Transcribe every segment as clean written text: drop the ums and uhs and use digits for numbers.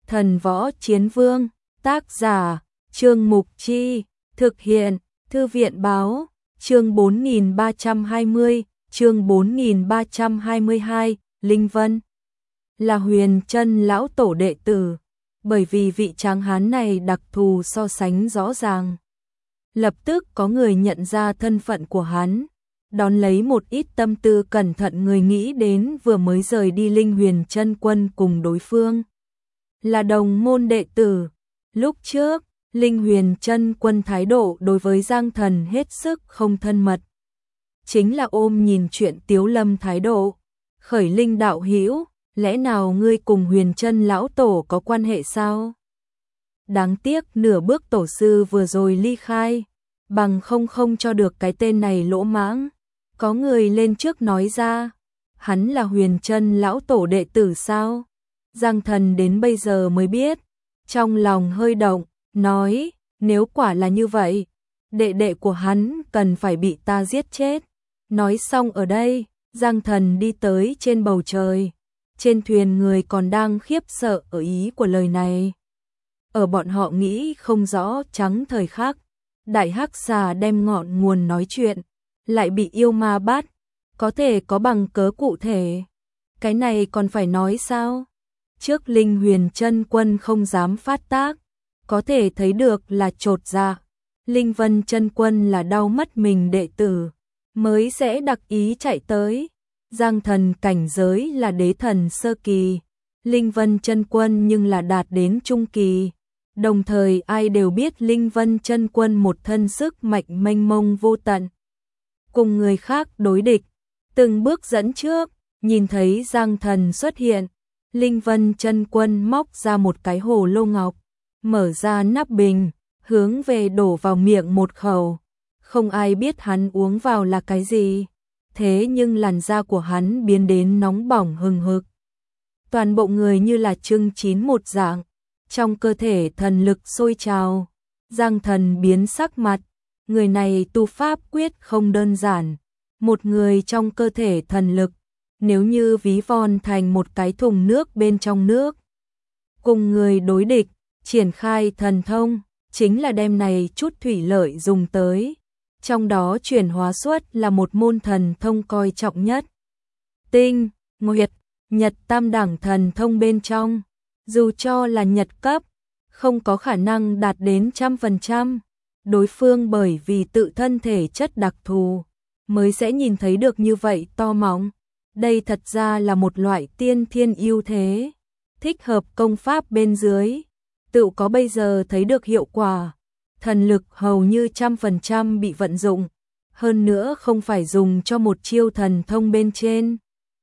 Thần Võ Chiến Vương, tác giả, Trương Mục Chi, thực hiện, Thư viện Báo, chương 4320, chương 4322, Linh Vân là Huyền Trân lão tổ đệ tử, bởi vì vị tráng hán này đặc thù so sánh rõ ràng. Lập tức có người nhận ra thân phận của hắn, đón lấy một ít tâm tư cẩn thận người nghĩ đến vừa mới rời đi Linh Huyền Chân Quân cùng đối phương. Là đồng môn đệ tử, lúc trước, Linh Huyền Chân Quân thái độ đối với Giang Thần hết sức không thân mật. Chính là ôm nhìn chuyện Tiếu Lâm thái độ. Khởi Linh đạo hữu, lẽ nào ngươi cùng Huyền Trân lão tổ có quan hệ sao? Đáng tiếc nửa bước tổ sư vừa rồi ly khai, bằng không cho được cái tên này lỗ mãng. Có người lên trước nói ra, hắn là Huyền Trân lão tổ đệ tử sao? Giang Thần đến bây giờ mới biết, trong lòng hơi động, nói, nếu quả là như vậy, đệ đệ của hắn cần phải bị ta giết chết. Nói xong ở đây, Giang Thần đi tới trên bầu trời. Trên thuyền người còn đang khiếp sợ ở ý của lời này. Ở bọn họ nghĩ không rõ trắng thời khắc, đại hắc xà đem ngọn nguồn nói chuyện, lại bị yêu ma bắt, có thể có bằng cớ cụ thể. Cái này còn phải nói sao? Trước Linh Huyền Chân Quân không dám phát tác, có thể thấy được là chột dạ. Linh Vân Chân Quân là đau mất mình đệ tử, mới sẽ đặc ý chạy tới. Giang Thần cảnh giới là đế thần sơ kỳ, Linh Vân Chân Quân nhưng là đạt đến trung kỳ. Đồng thời ai đều biết Linh Vân Chân Quân một thân sức mạnh mênh mông vô tận. Cùng người khác đối địch, từng bước dẫn trước, nhìn thấy Giang Thần xuất hiện, Linh Vân Chân Quân móc ra một cái hồ lô ngọc, mở ra nắp bình, hướng về đổ vào miệng một khẩu. Không ai biết hắn uống vào là cái gì, thế nhưng làn da của hắn biến đến nóng bỏng hừng hực. Toàn bộ người như là chưng chín một dạng, trong cơ thể thần lực sôi trào. Giang Thần biến sắc mặt, người này tu pháp quyết không đơn giản, một người trong cơ thể thần lực, nếu như ví von thành một cái thùng nước bên trong nước. Cùng người đối địch, triển khai thần thông, chính là đem này chút thủy lợi dùng tới. Trong đó chuyển hóa xuất là một môn thần thông coi trọng nhất. Tinh, Nguyệt, Nhật tam đẳng thần thông bên trong, dù cho là Nhật cấp, không có khả năng đạt đến 100%. Đối phương bởi vì tự thân thể chất đặc thù, mới sẽ nhìn thấy được như vậy to mọng. Đây thật ra là một loại tiên thiên ưu thế, thích hợp công pháp bên dưới, tự có bây giờ thấy được hiệu quả. Thần lực hầu như 100% bị vận dụng, hơn nữa không phải dùng cho một chiêu thần thông bên trên,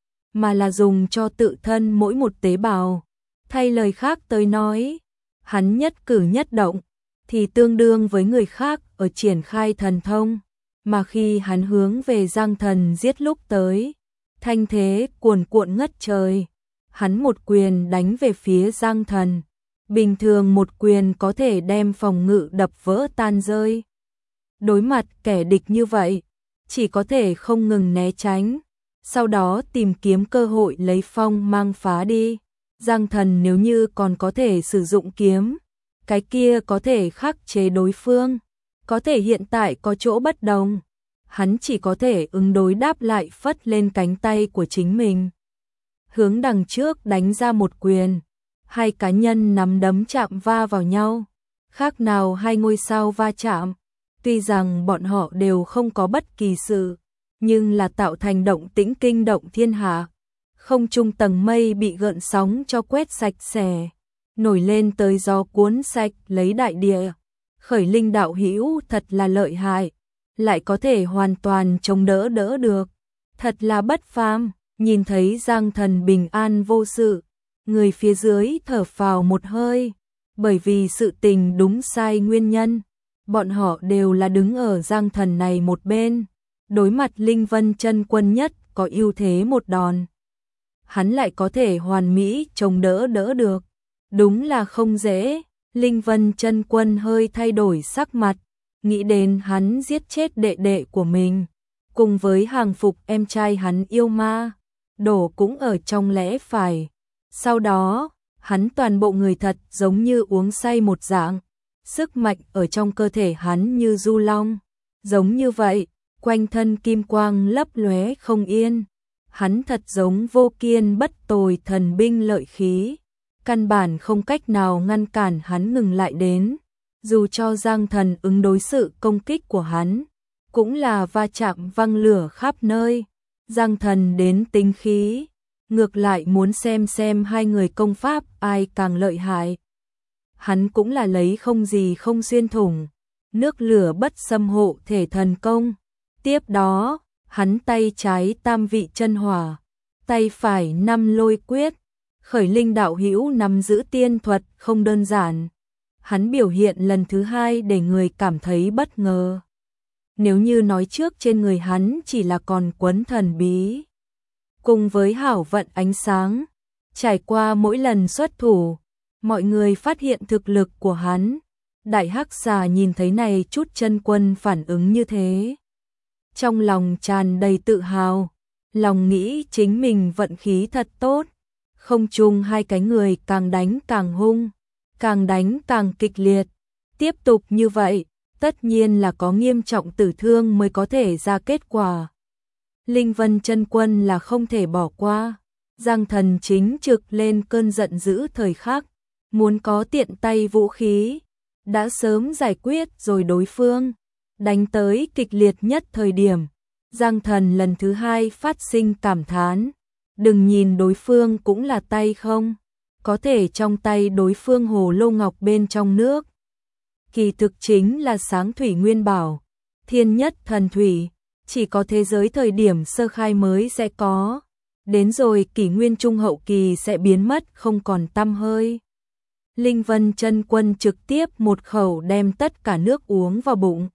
mà là dùng cho tự thân mỗi một tế bào. Thay lời khác tới nói, hắn nhất cử nhất động, thì tương đương với người khác ở triển khai thần thông, mà khi hắn hướng về Giang Thần giết lúc tới, thanh thế cuồn cuộn ngất trời, hắn một quyền đánh về phía Giang Thần. Bình thường một quyền có thể đem phòng ngự đập vỡ tan rơi. Đối mặt kẻ địch như vậy, chỉ có thể không ngừng né tránh, sau đó tìm kiếm cơ hội lấy phong mang phá đi. Giang Thần nếu như còn có thể sử dụng kiếm, cái kia có thể khắc chế đối phương, có thể hiện tại có chỗ bất đồng. Hắn chỉ có thể ứng đối đáp lại phất lên cánh tay của chính mình. Hướng đằng trước đánh ra một quyền. Hai cá nhân nắm đấm chạm va vào nhau, khác nào hai ngôi sao va chạm. Tuy rằng bọn họ đều không có bất kỳ sự, nhưng là tạo thành động tĩnh kinh động thiên hạ. Không trung tầng mây bị gợn sóng cho quét sạch sẽ, nổi lên tới gió cuốn sạch lấy đại địa. Khởi Linh đạo hữu thật là lợi hại, lại có thể hoàn toàn chống đỡ được, thật là bất phàm. Nhìn thấy Giang Thần bình an vô sự, người phía dưới thở phào một hơi, bởi vì sự tình đúng sai nguyên nhân, bọn họ đều là đứng ở Giang Thần này một bên, đối mặt Linh Vân Chân Quân nhất có ưu thế một đòn. Hắn lại có thể hoàn mỹ chống đỡ được, đúng là không dễ. Linh Vân Chân Quân hơi thay đổi sắc mặt, nghĩ đến hắn giết chết đệ đệ của mình, cùng với hàng phục em trai hắn yêu ma, đổ cũng ở trong lẽ phải. Sau đó, Hắn toàn bộ người thật giống như uống say một dạng, sức mạnh ở trong cơ thể hắn như du long, giống như vậy, quanh thân kim quang lấp lóe không yên. Hắn thật giống vô kiên bất tồi thần binh lợi khí, căn bản không cách nào ngăn cản hắn ngừng lại đến. Dù cho Giang Thần ứng đối sự công kích của hắn, cũng là va chạm văng lửa khắp nơi. Giang Thần đến tính khí, ngược lại muốn xem hai người công pháp ai càng lợi hại. Hắn cũng là lấy không gì không xuyên thủng, nước lửa bất xâm hộ thể thần công. Tiếp đó, hắn tay trái tam vị chân hỏa, tay phải năm lôi quyết, khởi linh đạo hữu nắm giữ tiên thuật không đơn giản. Hắn biểu hiện lần thứ hai để người cảm thấy bất ngờ. Nếu như nói trước trên người hắn chỉ là còn quấn thần bí, cùng với hảo vận ánh sáng, trải qua mỗi lần xuất thủ, mọi người phát hiện thực lực của hắn. Đại Hắc Xà nhìn thấy này chút chân quân phản ứng như thế, trong lòng tràn đầy tự hào, lòng nghĩ chính mình vận khí thật tốt. Không chung hai cái người càng đánh càng hung, càng đánh càng kịch liệt. Tiếp tục như vậy, tất nhiên là có nghiêm trọng tử thương mới có thể ra kết quả. Linh Vân chân quân là không thể bỏ qua. Giang Thần chính trực lên cơn giận dữ thời khắc, muốn có tiện tay vũ khí, đã sớm giải quyết rồi đối phương. Đánh tới kịch liệt nhất thời điểm, Giang Thần lần thứ hai phát sinh cảm thán. Đừng nhìn đối phương cũng là tay không, có thể trong tay đối phương hồ lô ngọc bên trong nước, kỳ thực chính là sáng thủy nguyên bảo, thiên nhất thần thủy, chỉ có thế giới thời điểm sơ khai mới sẽ có, đến rồi kỷ nguyên trung hậu kỳ sẽ biến mất không còn tăm hơi. Linh Vân chân quân trực tiếp một khẩu đem tất cả nước uống vào bụng,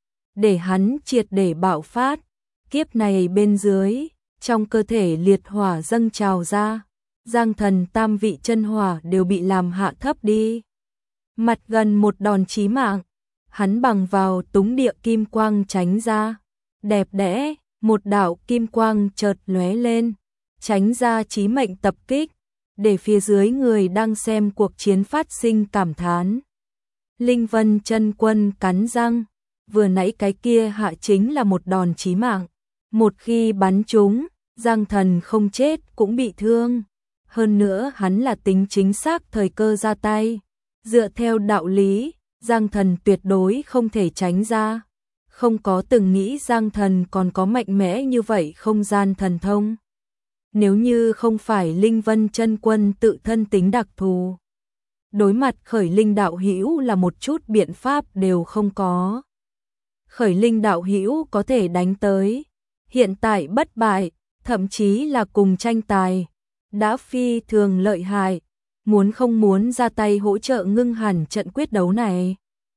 để hắn triệt để bạo phát. Kiếp này bên dưới, trong cơ thể liệt hỏa dâng trào ra, Giang Thần tam vị chân hỏa đều bị làm hạ thấp đi. Mặt gần một đòn chí mạng, hắn bằng vào túng địa kim quang tránh ra. Đẹp đẽ, một đạo kim quang chợt lóe lên, tránh ra chí mệnh tập kích, để phía dưới người đang xem cuộc chiến phát sinh cảm thán. Linh Vân chân quân cắn răng, vừa nãy cái kia hạ chính là một đòn chí mạng. Một khi bắn trúng, Giang Thần không chết cũng bị thương. Hơn nữa hắn là tính chính xác thời cơ ra tay. Dựa theo đạo lý, Giang Thần tuyệt đối không thể tránh ra. Không có từng nghĩ Giang Thần còn có mạnh mẽ như vậy không gian thần thông. Nếu như không phải Linh Vân chân quân tự thân tính đặc thù, đối mặt khởi linh đạo hữu là một chút biện pháp đều không có. Khởi linh đạo hữu có thể đánh tới, hiện tại bất bại, thậm chí là cùng tranh tài, đã phi thường lợi hại, muốn không muốn ra tay hỗ trợ ngưng hẳn trận quyết đấu này.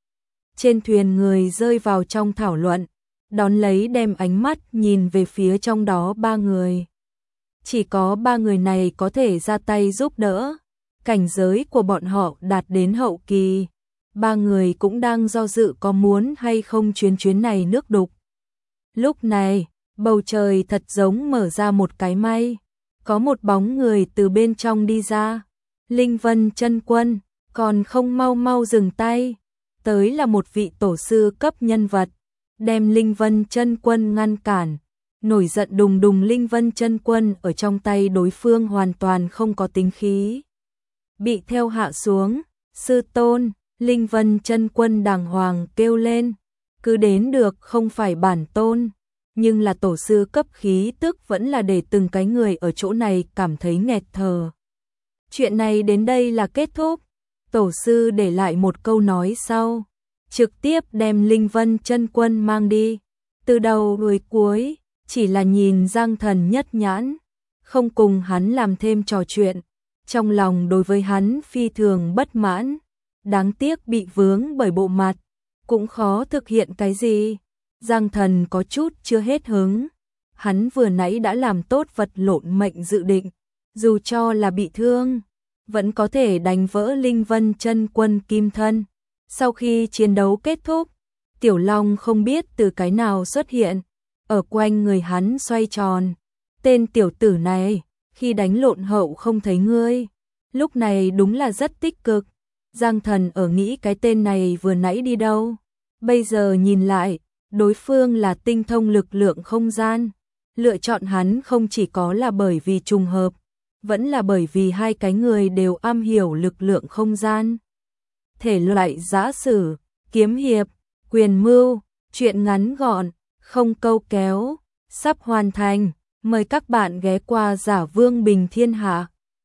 Trên thuyền người rơi vào trong thảo luận, đón lấy đem ánh mắt nhìn về phía trong đó ba người. Chỉ có ba người này có thể ra tay giúp đỡ, cảnh giới của bọn họ đạt đến hậu kỳ. Ba người cũng đang do dự có muốn hay không chuyến này nước đục. Lúc này, bầu trời thật giống mở ra một cái may, có một bóng người từ bên trong đi ra. Linh Vân chân quân, còn không mau mau dừng tay. Tới là một vị tổ sư cấp nhân vật, đem Linh Vân chân quân ngăn cản. Nổi giận đùng đùng Linh Vân chân quân ở trong tay đối phương hoàn toàn không có tính khí. Bị theo hạ xuống, sư tôn, Linh Vân chân quân đàng hoàng kêu lên. Cứ đến được không phải bản tôn, nhưng là tổ sư cấp khí tức vẫn là để từng cái người ở chỗ này cảm thấy nghẹt thở. Chuyện này đến đây là kết thúc. Tổ sư để lại một câu nói sau, trực tiếp đem Linh Vân chân quân mang đi. Từ đầu đuôi cuối, chỉ là nhìn Giang Thần nhất nhãn, không cùng hắn làm thêm trò chuyện. Trong lòng đối với hắn phi thường bất mãn, đáng tiếc bị vướng bởi bộ mặt, cũng khó thực hiện cái gì. Giang Thần có chút chưa hết hứng, hắn vừa nãy đã làm tốt vật lộn mệnh dự định, dù cho là bị thương, vẫn có thể đánh vỡ Linh Vân chân quân kim thân. Sau khi chiến đấu kết thúc, Tiểu Long không biết từ cái nào xuất hiện, ở quanh người hắn xoay tròn. Tên tiểu tử này, khi đánh lộn hậu không thấy ngươi, lúc này đúng là rất tích cực. Giang Thần ở nghĩ cái tên này vừa nãy đi đâu. Bây giờ nhìn lại, đối phương là tinh thông lực lượng không gian. Lựa chọn hắn không chỉ có là bởi vì trùng hợp, vẫn là bởi vì hai cái người đều am hiểu lực lượng không gian. Thể loại giã sử, kiếm hiệp, quyền mưu, truyện ngắn gọn, không câu kéo, sắp hoàn thành. Mời các bạn ghé qua Giả Vương Bình Thiên Hạ.